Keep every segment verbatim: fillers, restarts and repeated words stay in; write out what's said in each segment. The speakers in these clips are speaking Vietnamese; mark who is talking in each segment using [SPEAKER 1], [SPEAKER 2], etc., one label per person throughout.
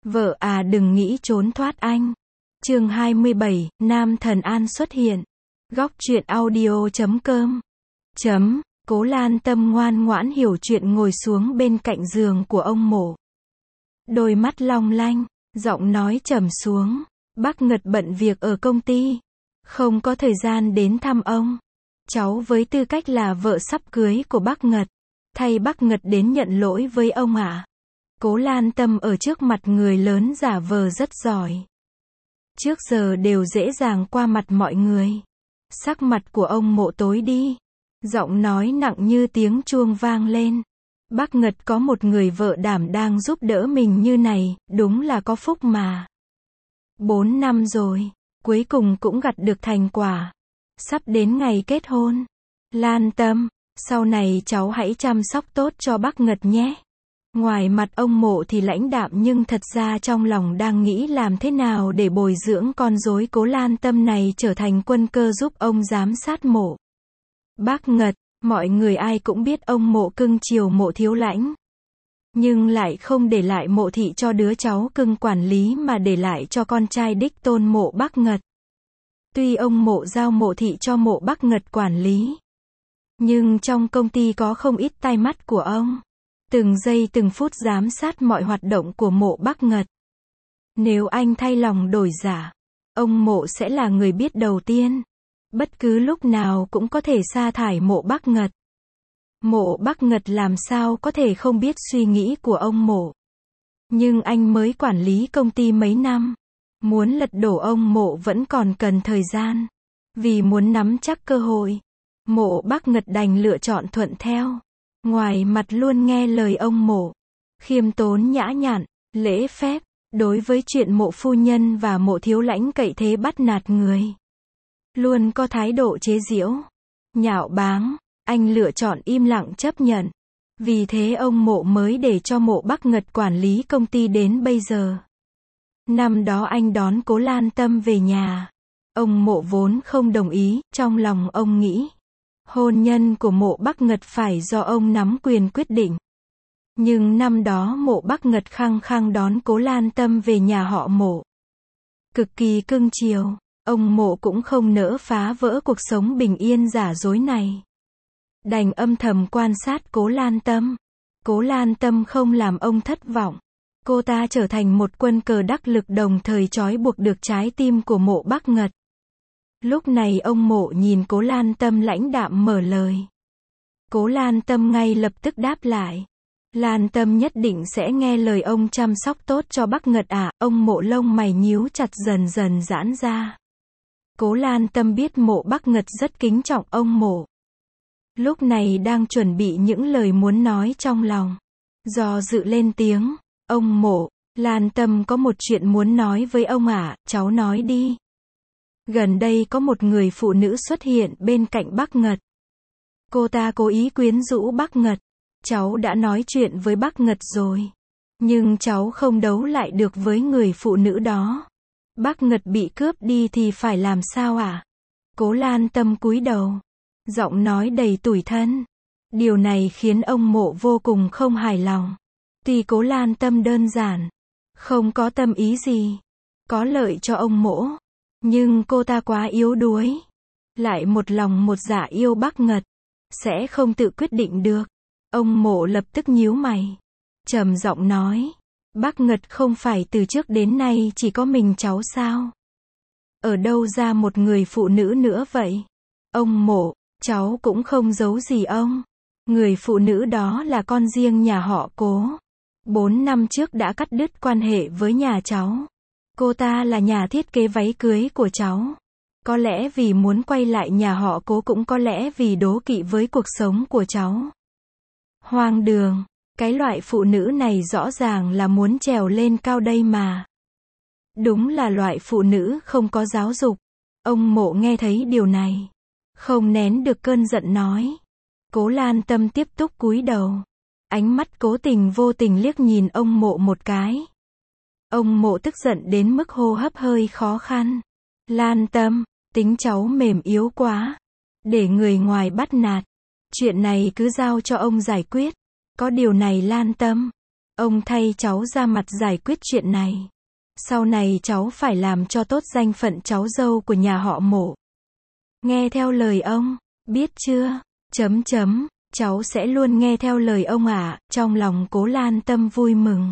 [SPEAKER 1] Vợ à đừng nghĩ trốn thoát anh. Chương hai mươi bảy, Nam Thần An xuất hiện. Góc truyện audio chấm com. Chấm, Cố Lan Tâm ngoan ngoãn hiểu chuyện ngồi xuống bên cạnh giường của ông Mộ. Đôi mắt long lanh, giọng nói trầm xuống. Bác Ngật bận việc ở công ty, không có thời gian đến thăm ông. Cháu với tư cách là vợ sắp cưới của bác Ngật, thay bác Ngật đến nhận lỗi với ông ạ. Cố Lan Tâm ở trước mặt người lớn giả vờ rất giỏi. Trước giờ đều dễ dàng qua mặt mọi người. Sắc mặt của ông Mộ tối đi. Giọng nói nặng như tiếng chuông vang lên. Bác Ngật có một người vợ đảm đang giúp đỡ mình như này, đúng là có phúc mà. Bốn năm rồi, cuối cùng cũng gặt được thành quả. Sắp đến ngày kết hôn. Lan Tâm, sau này cháu hãy chăm sóc tốt cho bác Ngật nhé. Ngoài mặt ông Mộ thì lãnh đạm nhưng thật ra trong lòng đang nghĩ làm thế nào để bồi dưỡng con rối Cố Lan Tâm này trở thành quân cơ giúp ông giám sát Mộ. Bác Ngật, mọi người ai cũng biết ông Mộ cưng chiều Mộ Thiếu Lãnh. Nhưng lại không để lại Mộ Thị cho đứa cháu cưng quản lý mà để lại cho con trai đích tôn Mộ Bác Ngật. Tuy ông Mộ giao Mộ Thị cho Mộ Bác Ngật quản lý, nhưng trong công ty có không ít tai mắt của ông. Từng giây từng phút giám sát mọi hoạt động của Mộ Bác Ngật. Nếu anh thay lòng đổi dạ, ông Mộ sẽ là người biết đầu tiên. Bất cứ lúc nào cũng có thể sa thải Mộ Bác Ngật. Mộ Bác Ngật làm sao có thể không biết suy nghĩ của ông Mộ. Nhưng anh mới quản lý công ty mấy năm. Muốn lật đổ ông Mộ vẫn còn cần thời gian. Vì muốn nắm chắc cơ hội, Mộ Bác Ngật đành lựa chọn thuận theo. Ngoài mặt luôn nghe lời ông Mộ, khiêm tốn nhã nhặn, lễ phép, đối với chuyện Mộ phu nhân và Mộ Thiếu Lãnh cậy thế bắt nạt người. Luôn có thái độ chế giễu, nhạo báng, anh lựa chọn im lặng chấp nhận. Vì thế ông Mộ mới để cho Mộ Bác Ngật quản lý công ty đến bây giờ. Năm đó anh đón Cố Lan Tâm về nhà. Ông Mộ vốn không đồng ý, trong lòng ông nghĩ hôn nhân của Mộ Bác Ngật phải do ông nắm quyền quyết định. Nhưng năm đó Mộ Bác Ngật khăng khăng đón Cố Lan Tâm về nhà họ Mộ. Cực kỳ cưng chiều, ông Mộ cũng không nỡ phá vỡ cuộc sống bình yên giả dối này. Đành âm thầm quan sát Cố Lan Tâm. Cố Lan Tâm không làm ông thất vọng. Cô ta trở thành một quân cờ đắc lực đồng thời trói buộc được trái tim của Mộ Bác Ngật. Lúc này ông Mộ nhìn Cố Lan Tâm lãnh đạm mở lời. Cố Lan Tâm ngay lập tức đáp lại. Lan Tâm nhất định sẽ nghe lời ông chăm sóc tốt cho bác Ngật à. Ông Mộ lông mày nhíu chặt dần dần giãn ra. Cố Lan Tâm biết Mộ Bác Ngật rất kính trọng ông Mộ. Lúc này đang chuẩn bị những lời muốn nói trong lòng. Do dự lên tiếng. Ông Mộ, Lan Tâm có một chuyện muốn nói với ông ạ, à, cháu nói đi. Gần đây có một người phụ nữ xuất hiện bên cạnh bác Ngật. Cô ta cố ý quyến rũ bác Ngật. Cháu đã nói chuyện với bác Ngật rồi. Nhưng cháu không đấu lại được với người phụ nữ đó. Bác Ngật bị cướp đi thì phải làm sao ạ? À? Cố Lan Tâm cúi đầu. Giọng nói đầy tủi thân. Điều này khiến ông Mộ vô cùng không hài lòng. Tuy Cố Lan Tâm đơn giản, không có tâm ý gì, có lợi cho ông Mộ. Nhưng cô ta quá yếu đuối. Lại một lòng một dạ yêu bác Ngật. Sẽ không tự quyết định được. Ông Mộ lập tức nhíu mày. Trầm giọng nói. Bác Ngật không phải từ trước đến nay chỉ có mình cháu sao? Ở đâu ra một người phụ nữ nữa vậy? Ông Mộ, cháu cũng không giấu gì ông. Người phụ nữ đó là con riêng nhà họ Cố. Bốn năm trước đã cắt đứt quan hệ với nhà cháu. Cô ta là nhà thiết kế váy cưới của cháu. Có lẽ vì muốn quay lại nhà họ Cố, cũng có lẽ vì đố kỵ với cuộc sống của cháu. Hoang đường, cái loại phụ nữ này rõ ràng là muốn trèo lên cao đây mà. Đúng là loại phụ nữ không có giáo dục. Ông Mộ nghe thấy điều này, không nén được cơn giận nói. Cố Lan Tâm tiếp tục cúi đầu. Ánh mắt cố tình vô tình liếc nhìn ông Mộ một cái. Ông Mộ tức giận đến mức hô hấp hơi khó khăn. Lan Tâm, tính cháu mềm yếu quá. Để người ngoài bắt nạt. Chuyện này cứ giao cho ông giải quyết. Có điều này Lan Tâm, Ông thay cháu ra mặt giải quyết chuyện này. Sau này cháu phải làm cho tốt danh phận cháu dâu của nhà họ Mộ. Nghe theo lời ông, biết chưa? Chấm chấm, cháu sẽ luôn nghe theo lời ông ạ. Trong lòng Cố Lan Tâm vui mừng,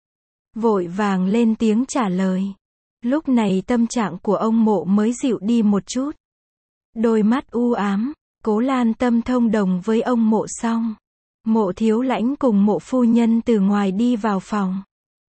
[SPEAKER 1] vội vàng lên tiếng trả lời. Lúc này tâm trạng của ông Mộ mới dịu đi một chút. Đôi mắt u ám, Cố Lan Tâm thông đồng với ông Mộ xong. Mộ Thiếu Lãnh cùng Mộ phu nhân từ ngoài đi vào phòng.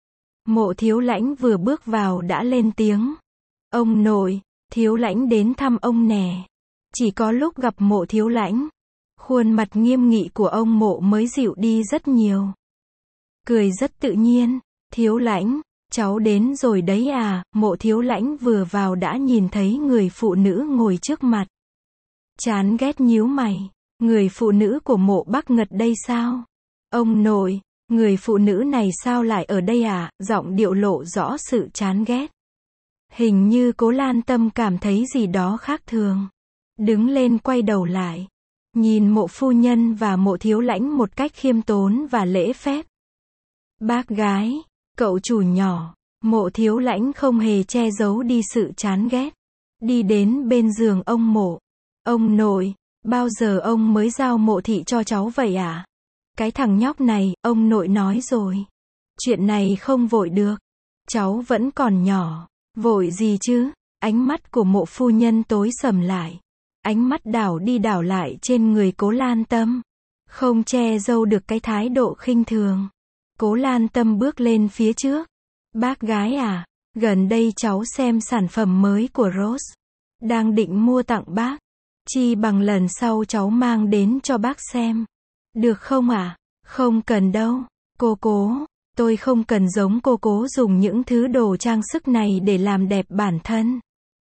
[SPEAKER 1] Mộ Thiếu Lãnh vừa bước vào đã lên tiếng. Ông nội, Thiếu Lãnh đến thăm ông nè. Chỉ có lúc gặp Mộ Thiếu Lãnh, khuôn mặt nghiêm nghị của ông Mộ mới dịu đi rất nhiều. Cười rất tự nhiên. Thiếu Lãnh, cháu đến rồi đấy à? Mộ Thiếu Lãnh vừa vào đã nhìn thấy người phụ nữ ngồi trước mặt. Chán ghét nhíu mày. Người phụ nữ của Mộ Bắc Ngật đây sao? Ông nội, người phụ nữ này sao lại ở đây à? Giọng điệu lộ rõ sự chán ghét. Hình như Cố Lan Tâm cảm thấy gì đó khác thường. Đứng lên quay đầu lại. Nhìn Mộ phu nhân và Mộ Thiếu Lãnh một cách khiêm tốn và lễ phép. Bác gái, cậu chủ nhỏ. Mộ Thiếu Lãnh không hề che giấu đi sự chán ghét. Đi đến bên giường ông Mộ. Ông nội, bao giờ ông mới giao Mộ thị cho cháu vậy à? Cái thằng nhóc này, ông nội nói rồi. Chuyện này không vội được. Cháu vẫn còn nhỏ. Vội gì chứ? Ánh mắt của Mộ phu nhân tối sầm lại. Ánh mắt đảo đi đảo lại trên người Cố Lan Tâm. Không che giấu được cái thái độ khinh thường. Cố Lan Tâm bước lên phía trước. Bác gái à, gần đây cháu xem sản phẩm mới của Rose. Đang định mua tặng bác. Chi bằng lần sau cháu mang đến cho bác xem. Được không ạ? À? Không cần đâu. Cô cố, tôi không cần giống cô cố dùng những thứ đồ trang sức này để làm đẹp bản thân.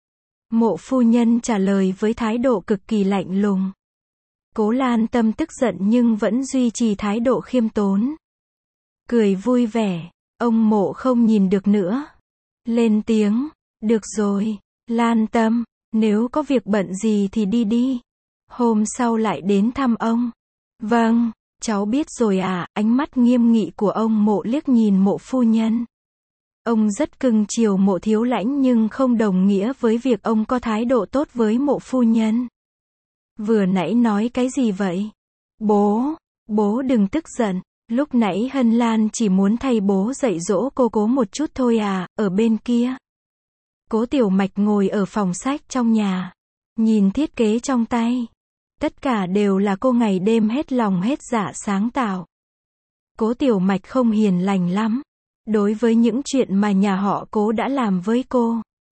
[SPEAKER 1] Mộ phu nhân trả lời với thái độ cực kỳ lạnh lùng. Cố Lan Tâm tức giận nhưng vẫn duy trì thái độ khiêm tốn. Cười vui vẻ, ông Mộ không nhìn được nữa. Lên tiếng, được rồi, Lan Tâm, nếu có việc bận gì thì đi đi. Hôm sau lại đến thăm ông. Vâng, cháu biết rồi à. Ánh mắt nghiêm nghị của ông Mộ liếc nhìn Mộ phu nhân. Ông rất cưng chiều Mộ Thiếu Lãnh nhưng không đồng nghĩa với việc ông có thái độ tốt với Mộ phu nhân. Vừa nãy nói cái gì vậy? Bố, bố đừng tức giận. Lúc nãy Hân Lan chỉ muốn thay bố dạy dỗ cô cố một chút thôi à. Ở bên kia, Cố Tiểu Mạch ngồi ở phòng sách trong nhà. Nhìn thiết kế trong tay. Tất cả đều là cô ngày đêm hết lòng hết dạ sáng tạo. Cố Tiểu Mạch không hiền lành lắm. Đối với những chuyện mà nhà họ Cố đã làm với cô,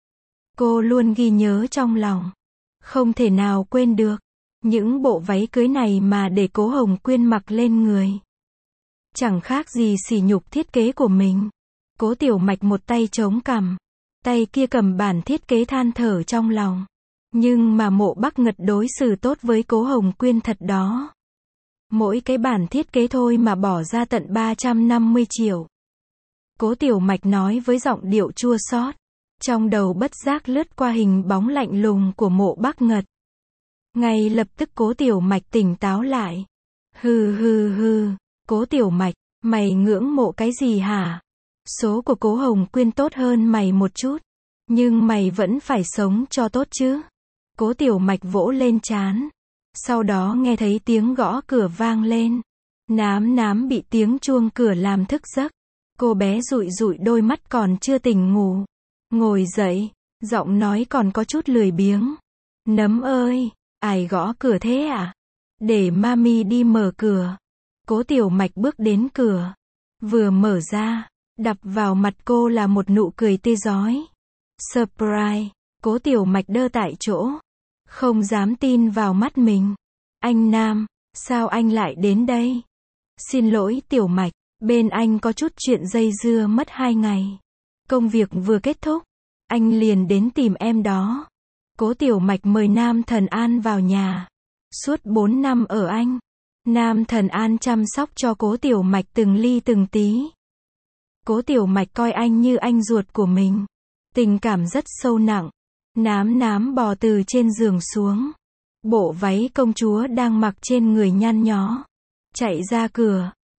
[SPEAKER 1] cô luôn ghi nhớ trong lòng. Không thể nào quên được. Những bộ váy cưới này mà để Cố Hồng Quyên mặc lên người. Chẳng khác gì sỉ nhục thiết kế của mình. Cố Tiểu Mạch một tay chống cằm. Tay kia cầm bản thiết kế than thở trong lòng. Nhưng mà Mộ Bắc Ngật đối xử tốt với Cố Hồng Quyên thật đó. Mỗi cái bản thiết kế thôi mà bỏ ra tận ba trăm năm mươi triệu. Cố Tiểu Mạch nói với giọng điệu chua xót. Trong đầu bất giác lướt qua hình bóng lạnh lùng của Mộ Bắc Ngật. Ngay lập tức Cố Tiểu Mạch tỉnh táo lại. Hừ hừ hừ, Cố Tiểu Mạch, mày ngưỡng mộ cái gì hả? Số của Cố Hồng Quyên tốt hơn mày một chút. Nhưng mày vẫn phải sống cho tốt chứ. Cố Tiểu Mạch vỗ lên trán. Sau đó nghe thấy tiếng gõ cửa vang lên. Nám nám bị tiếng chuông cửa làm thức giấc. Cô bé dụi dụi đôi mắt còn chưa tỉnh ngủ. Ngồi dậy, giọng nói còn có chút lười biếng. Nấm ơi, ai gõ cửa thế à? Để mami đi mở cửa. Cố Tiểu Mạch bước đến cửa. Vừa mở ra, đập vào mặt cô là một nụ cười tươi rói. Surprise, Cố Tiểu Mạch đơ tại chỗ. Không dám tin vào mắt mình. Anh Nam, sao anh lại đến đây? Xin lỗi Tiểu Mạch, bên anh có chút chuyện dây dưa mất hai ngày. Công việc vừa kết thúc, anh liền đến tìm em đó. Cố Tiểu Mạch mời Nam Thần An vào nhà. Suốt bốn năm ở Anh, Nam Thần An chăm sóc cho Cố Tiểu Mạch từng ly từng tí. Cố Tiểu Mạch coi anh như anh ruột của mình. Tình cảm rất sâu nặng. Nám nám bò từ trên giường xuống. Bộ váy công chúa đang mặc trên người nhăn nhó. Chạy ra cửa,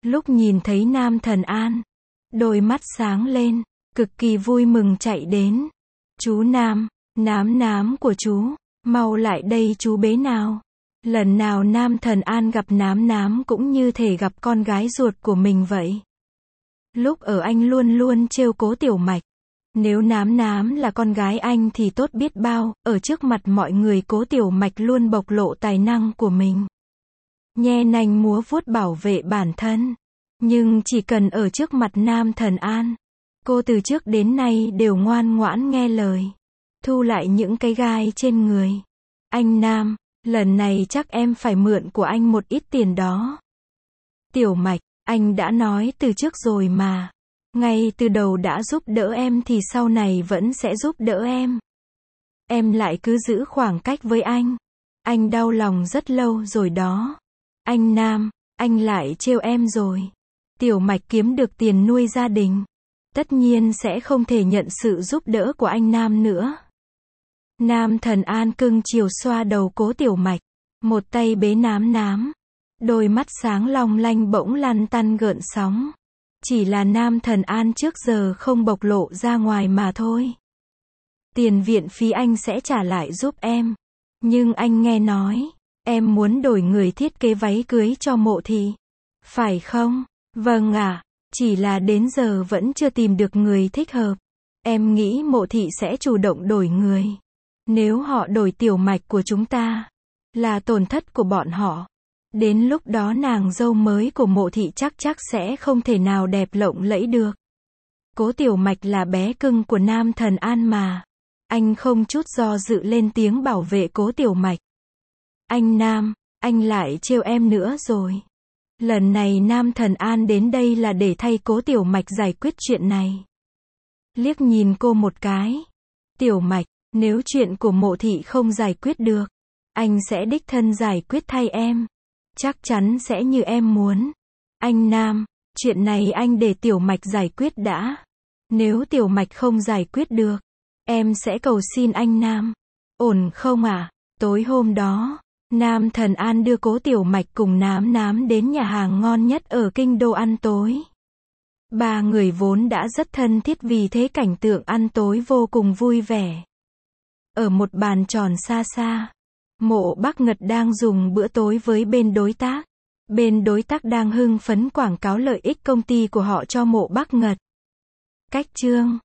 [SPEAKER 1] Lúc nhìn thấy Nam Thần An, đôi mắt sáng lên, cực kỳ vui mừng chạy đến. Chú Nam, nám nám của chú, mau lại đây chú bế nào. Lần nào Nam Thần An gặp nám nám cũng như thể gặp con gái ruột của mình vậy. Lúc ở anh luôn luôn trêu Cố Tiểu Mạch. Nếu nám nám là con gái anh thì tốt biết bao, ở trước mặt mọi người Cố Tiểu Mạch luôn bộc lộ tài năng của mình. Nhe nanh múa vuốt bảo vệ bản thân. Nhưng chỉ cần ở trước mặt Nam Thần An, cô từ trước đến nay đều ngoan ngoãn nghe lời. Thu lại những cái gai trên người. Anh Nam, lần này chắc em phải mượn của anh một ít tiền đó. Tiểu Mạch, anh đã nói từ trước rồi mà. Ngay từ đầu đã giúp đỡ em thì sau này vẫn sẽ giúp đỡ em. Em lại cứ giữ khoảng cách với anh. Anh đau lòng rất lâu rồi đó. Anh Nam, anh lại trêu em rồi. Tiểu Mạch kiếm được tiền nuôi gia đình. Tất nhiên sẽ không thể nhận sự giúp đỡ của anh Nam nữa. Nam Thần An cưng chiều xoa đầu Cố Tiểu Mạch. Một tay bế nám nám. Đôi mắt sáng long lanh bỗng lăn tăn gợn sóng. Chỉ là Nam Thần An trước giờ không bộc lộ ra ngoài mà thôi. Tiền viện phí anh sẽ trả lại giúp em. Nhưng anh nghe nói, em muốn đổi người thiết kế váy cưới cho Mộ Thị. Phải không? Vâng ạ, chỉ là đến giờ vẫn chưa tìm được người thích hợp. Em nghĩ Mộ Thị sẽ chủ động đổi người. Nếu họ đổi Tiểu Mạch của chúng ta, là tổn thất của bọn họ. Đến lúc đó nàng dâu mới của Mộ Thị chắc chắc sẽ không thể nào đẹp lộng lẫy được. Cố Tiểu Mạch là bé cưng của Nam Thần An mà. Anh không chút do dự lên tiếng bảo vệ Cố Tiểu Mạch. Anh Nam, anh lại trêu em nữa rồi. Lần này Nam Thần An đến đây là để thay Cố Tiểu Mạch giải quyết chuyện này. Liếc nhìn cô một cái. Tiểu Mạch, nếu chuyện của Mộ Thị không giải quyết được, anh sẽ đích thân giải quyết thay em. Chắc chắn sẽ như em muốn. Anh Nam, chuyện này anh để Tiểu Mạch giải quyết đã. Nếu Tiểu Mạch không giải quyết được, em sẽ cầu xin anh Nam. Ổn không à? Tối hôm đó, Nam Thần An đưa Cố Tiểu Mạch cùng nám nám đến nhà hàng ngon nhất ở kinh đô ăn tối. Ba người vốn đã rất thân thiết vì thế cảnh tượng ăn tối vô cùng vui vẻ. Ở một bàn tròn xa xa, Mộ Bắc Ngật đang dùng bữa tối với bên đối tác. Bên đối tác đang hưng phấn quảng cáo lợi ích công ty của họ cho Mộ Bắc Ngật. Cách chương